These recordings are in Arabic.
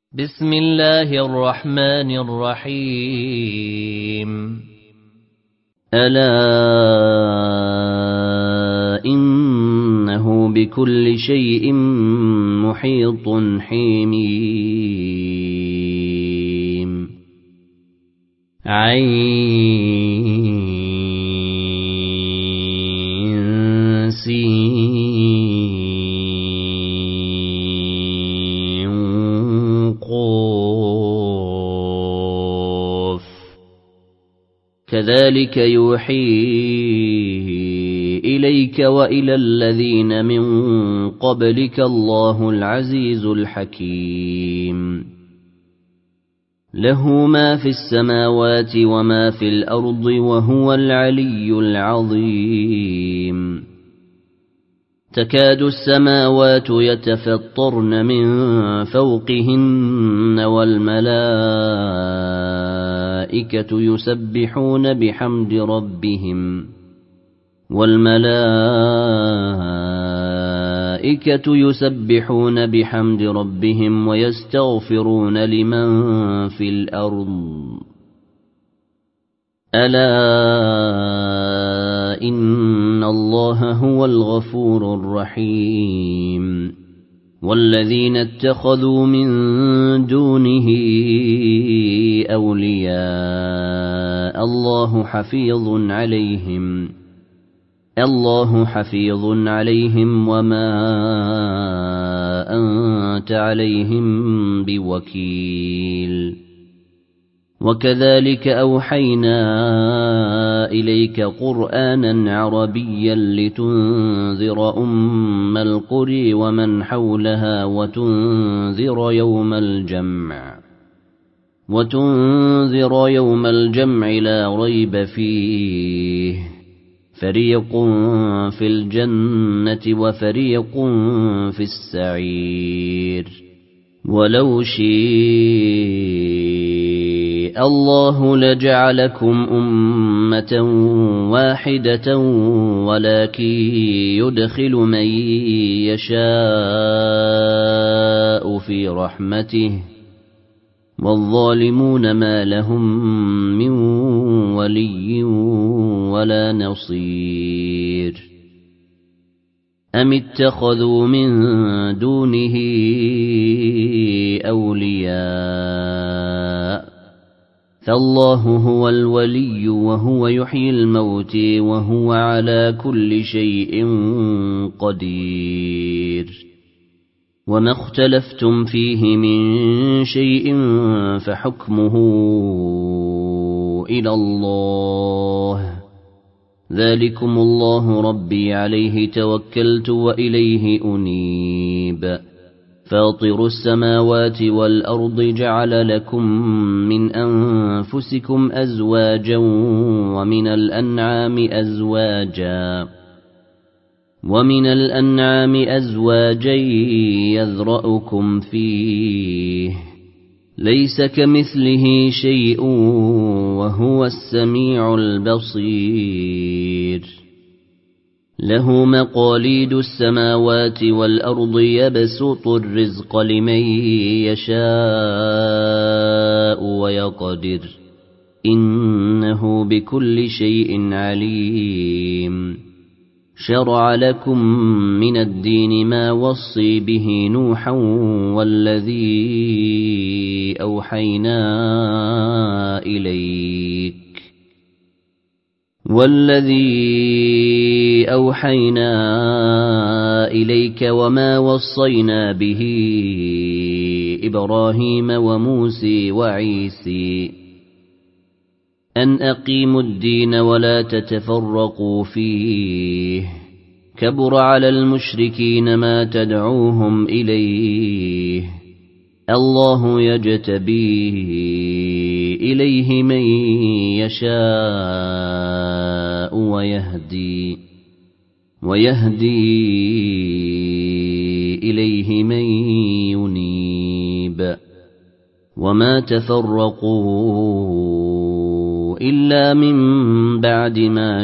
بسم الله الرحمن الرحيم. ألا إنه بكل شيء محيط حميم. عين سين قاف كذلك يوحي إليك وإلى الذين من قبلك الله العزيز الحكيم. له ما في السماوات وما في الأرض وهو العلي العظيم. تكاد السماوات يتفطرن من فوقهن والملائكة يسبحون بحمد ربهم ويستغفرون لمن في الأرض. ألا إن الله هو الغفور الرحيم. والذين اتخذوا من دونه أولياء الله حفيظ عليهم وما أنت عليهم بوكيل. وكذلك أوحينا إليك قرآنا عربيا لتنذر أم القرى ومن حولها وتنذر يوم الجمع لا ريب فيه. فريق في الجنة وفريق في السعير. ولو شاء الله لجعلكم أمة واحدة ولكن يدخل من يشاء في رحمته والظالمون ما لهم من ولي ولا نصير. أم اتخذوا من دونه أولياء فالله هو الولي وهو يحيي الموت وهو على كل شيء قدير. وما اختلفتم فيه من شيء فحكمه إلى الله. ذلكم الله ربي عليه توكلت وإليه أنيب. فاطر السماوات والأرض جعل لكم من أنفسكم أزواجا ومن الأنعام أزواجا يذرأكم فيه. ليس كمثله شيء وهو السميع البصير. له مقاليد السماوات والأرض يبسط الرزق لمن يشاء ويقدر. إنه بكل شيء عليم. شرع لكم من الدين ما وصي به نوحا والذي أوحينا إليك وما وصينا به إبراهيم وموسى وعيسى أن أقيموا الدين ولا تتفرقوا فيه. كبر على المشركين ما تدعوهم إليه. الله يجتبي إليه من يشاء ويهدي إليه من ينيب. وما تفرقوا إلا من بعد ما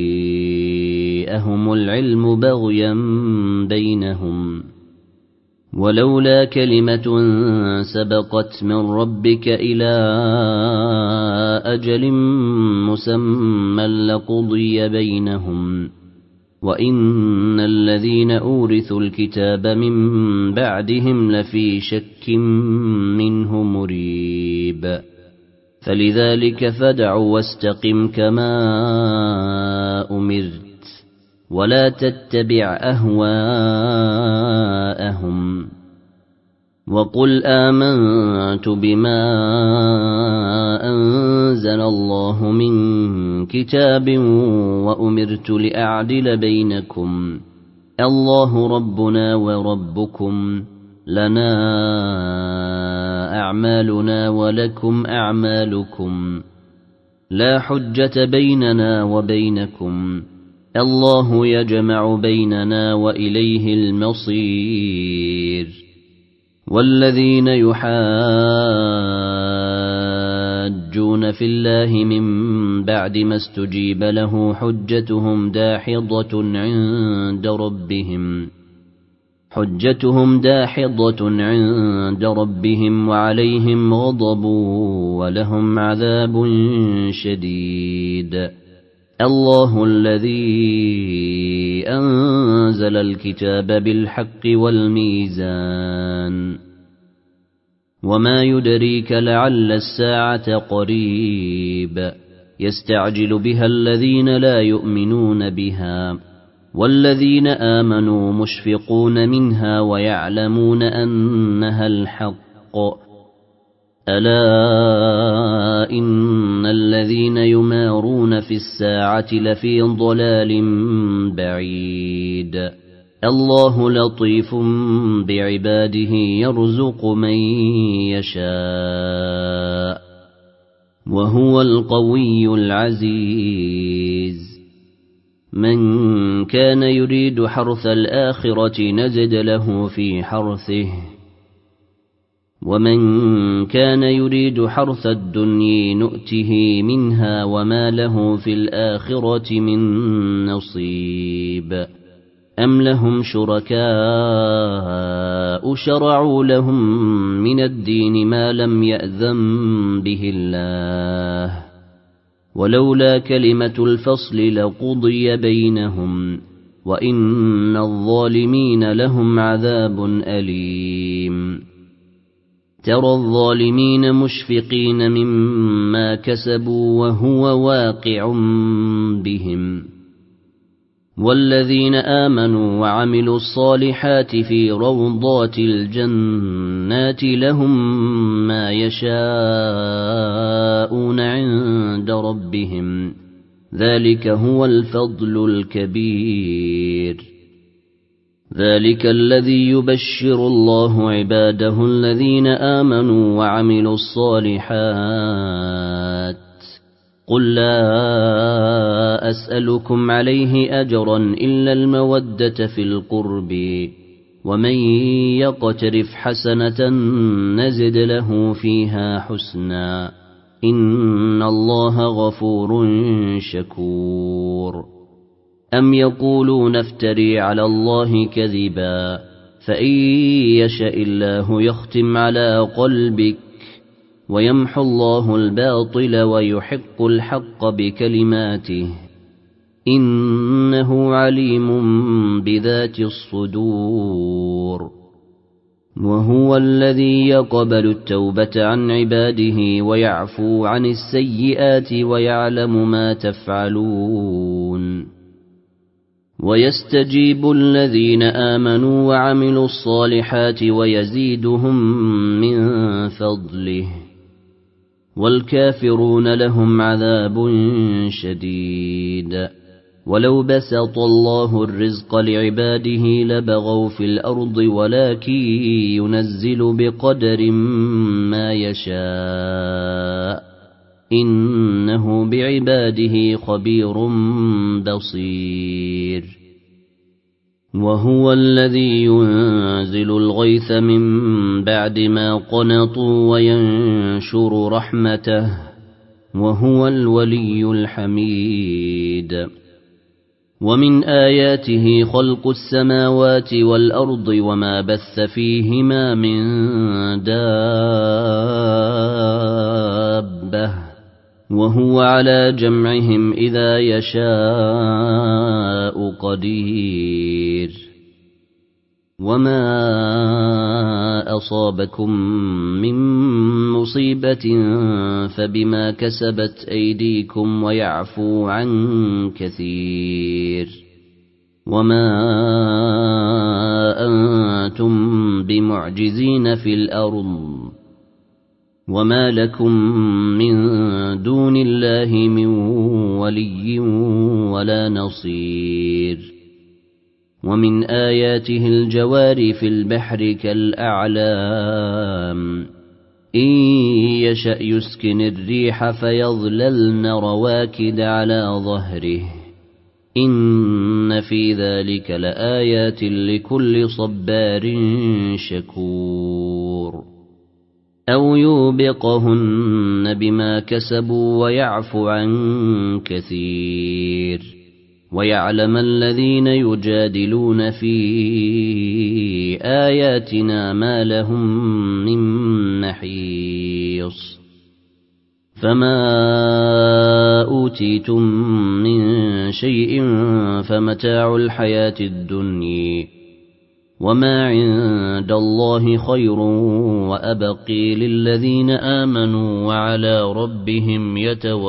جاءهم العلم بغيا بينهم ولولا كلمة سبقت من ربك إلى أجل مسمى لقضي بينهم وإن الذين أورثوا الكتاب من بعدهم لفي شك منه مريب فلذلك فادع واستقم كما أمرت ولا تتبع أهواءهم وقل آمنت بما أنزل الله من كتاب وأمرت لأعدل بينكم الله ربنا وربكم لنا أعمالنا ولكم أعمالكم لا حجة بيننا وبينكم الله يجمع بيننا وإليه المصير والذين يحاجون في الله من بعد ما استجيب له حجتهم داحضة عند ربهم وعليهم غضب ولهم عذاب شديد الله الذي أنزل الكتاب بالحق والميزان وما يدريك لعل الساعة قريب يستعجل بها الذين لا يؤمنون بها والذين آمنوا مشفقون منها ويعلمون أنها الحق ألا إن الذين يمارون في الساعة لفي ضلال بعيد الله لطيف بعباده يرزق من يشاء وهو القوي العزيز من كان يريد حرث الآخرة نزد له في حرثه ومن كان يريد حرث الدنيا نؤته منها وما له في الآخرة من نصيب أم لهم شركاء شرعوا لهم من الدين ما لم يأذن به الله ولولا كلمة الفصل لقضي بينهم وإن الظالمين لهم عذاب أليم ترى الظالمين مشفقين مما كسبوا وهو واقع بهم والذين آمنوا وعملوا الصالحات في روضات الجنات لهم ما يشاءون عند ربهم ذلك هو الفضل الكبير ذلك الذي يبشر الله عباده الذين آمنوا وعملوا الصالحات قل لا أسألكم عليه أجرا إلا المودة في القرب ومن يقترف حسنة نزد له فيها حسنا إن الله غفور شكور أم يقولون افتري على الله كذبا فإن يشاء الله يختم على قلبك ويمحو الله الباطل ويحق الحق بكلماته إنه عليم بذات الصدور وهو الذي يقبل التوبة عن عباده ويعفو عن السيئات ويعلم ما تفعلون ويستجيب الذين آمنوا وعملوا الصالحات ويزيدهم من فضله والكافرون لهم عذاب شديد ولو بسط الله الرزق لعباده لبغوا في الأرض ولكن ينزل بقدر ما يشاء إنه بعباده خبير بصير وهو الذي ينزل الغيث من بعد ما قنطوا وينشر رحمته وهو الولي الحميد ومن آياته خلق السماوات والأرض وما بث فيهما من دابة وهو على جمعهم إذا يشاء قدير وما أصابكم من مصيبة فبما كسبت أيديكم ويعفو عن كثير وما أنتم بمعجزين في الأرض وما لكم من دون الله من ولي ولا نصير ومن آياته الجوار في البحر كالأعلام إن يشأ يسكن الريح فيظللن رواكد على ظهره إن في ذلك لآيات لكل صبار شكور أو يوبقهن بما كسبوا ويعفو عن كثير ويعلم الذين يجادلون في آياتنا ما لهم من محيص فما أوتيتم من شيء فمتاع الحياة الدنيا وما عند الله خير وأبقي للذين آمنوا وعلى ربهم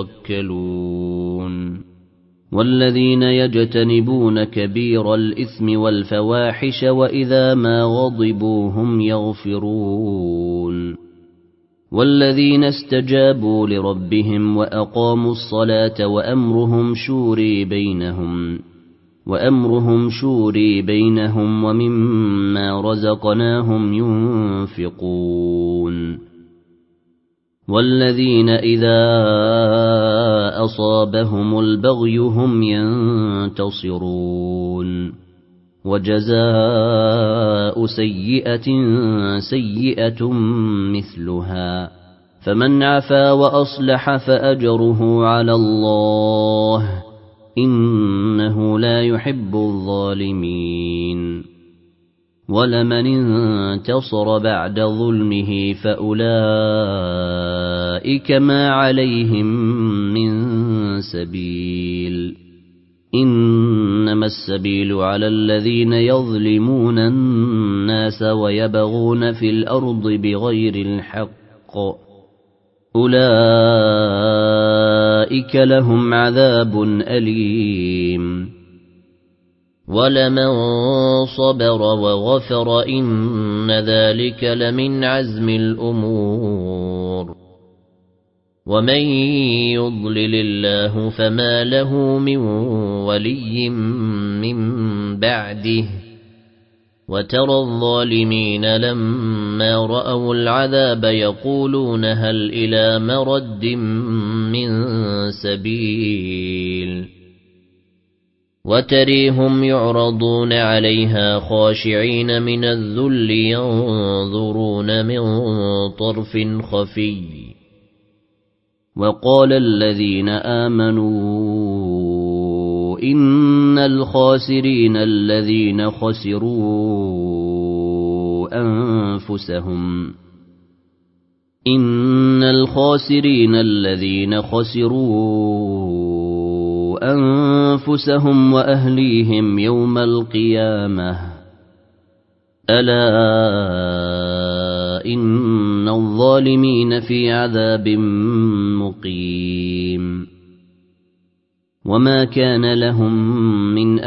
يتوكلون والذين يجتنبون كبير الإثم والفواحش وإذا ما غضبوا هم يغفرون والذين استجابوا لربهم وأقاموا الصلاة وأمرهم شوري بينهم ومما رزقناهم ينفقون والذين إذا أصابهم البغي هم ينتصرون وجزاء سيئة سيئة مثلها فمن عفا وأصلح فأجره على الله إنه لا يحب الظالمين ولمن انتصر بعد ظلمه فأولئك ما عليهم من سبيل إنما السبيل على الذين يظلمون الناس ويبغون في الأرض بغير الحق أولئك لهم عذاب أليم ولمن صبر وغفر إن ذلك لمن عزم الأمور ومن يضلل الله فما له من ولي من بعده وترى الظالمين لما رأوا العذاب يقولون هل إلى مرد من سبيل وتريهم يعرضون عليها خاشعين من الذل ينظرون من طرف خفي وقال الذين آمنوا إن الخاسرين الذين خسروا أنفسهم وأهليهم يوم القيامة ألا إن الظالمين في عذاب مقيم وما كان لهم من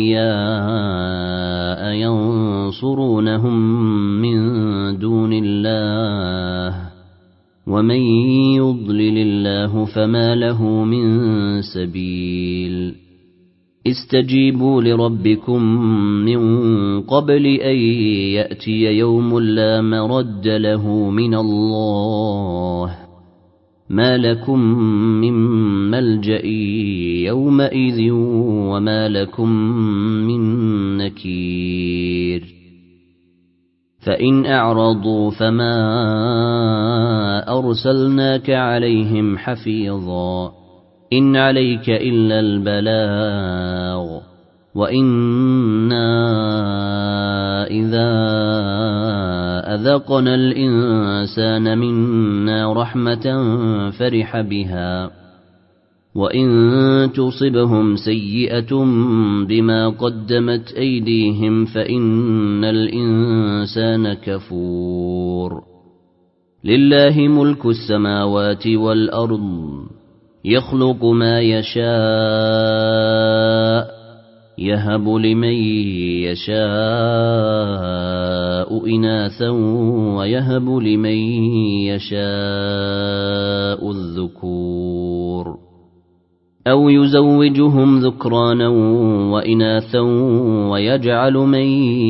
أولياء ينصرونهم من دون الله ومن يضلل الله فما له من سبيل استجيبوا لربكم من قبل أن يأتي يوم لا مرد له من الله ما لكم من ملجأ يومئذ وما لكم من نكير فإن أعرضوا فما أرسلناك عليهم حفيظا إن عليك إلا البلاغ وإنا إذا أذقنا الإنسان منا رحمة فرح بها وإن تصبهم سيئة بما قدمت أيديهم فإن الإنسان كفور لله ملك السماوات والأرض يخلق ما يشاء يهب لمن يشاء إناثا ويهب لمن يشاء الذكور أو يزوجهم ذكرانا وإناثا ويجعل من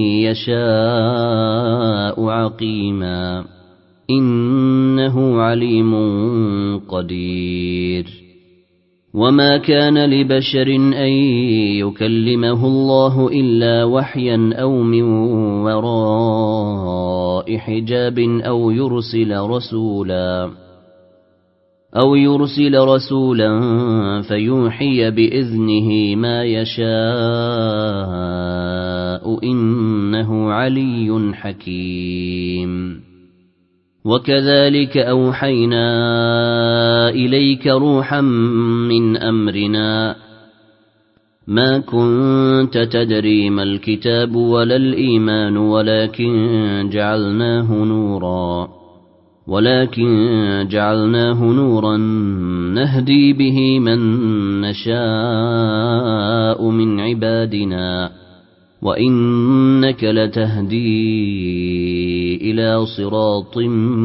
يشاء عقيما إنه عليم قدير وما كان لبشر أن يكلمه الله إلا وحيا أو من وراء حجاب أو يرسل رسولا فيوحي بإذنه ما يشاء إنه علي حكيم وكذلك أوحينا إليك روحا من أمرنا ما كنت تدري ما الكتاب ولا الإيمان ولكن جعلناه نورا نهدي به من نشاء من عبادنا وإنك لتهدي إلى صراط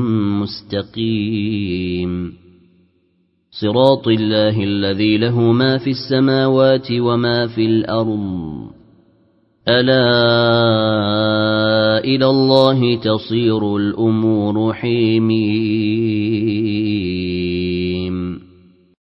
مستقيم صراط الله الذي له ما في السماوات وما في الأرض ألا إلى الله تصير الأمور حينئذ